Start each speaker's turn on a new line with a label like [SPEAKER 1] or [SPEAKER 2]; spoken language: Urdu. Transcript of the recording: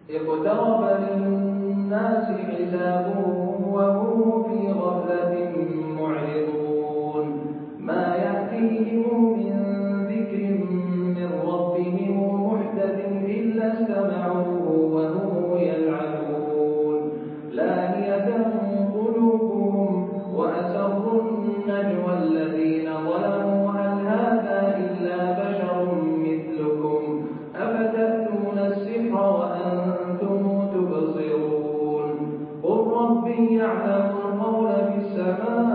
[SPEAKER 1] اقترب للناس حسابهم وهم في غفلة معرضون ما يأتيهم من ذكر من ربهم محدث إلا استمعوه وهم يلعبون لاهية قلوبهم وأسروا النجوى الذين ظلموا هل هذا إلا بشر مثلكم أفتأتون السحر وأنتم تبصرون قل ربي يعلم القول في السماء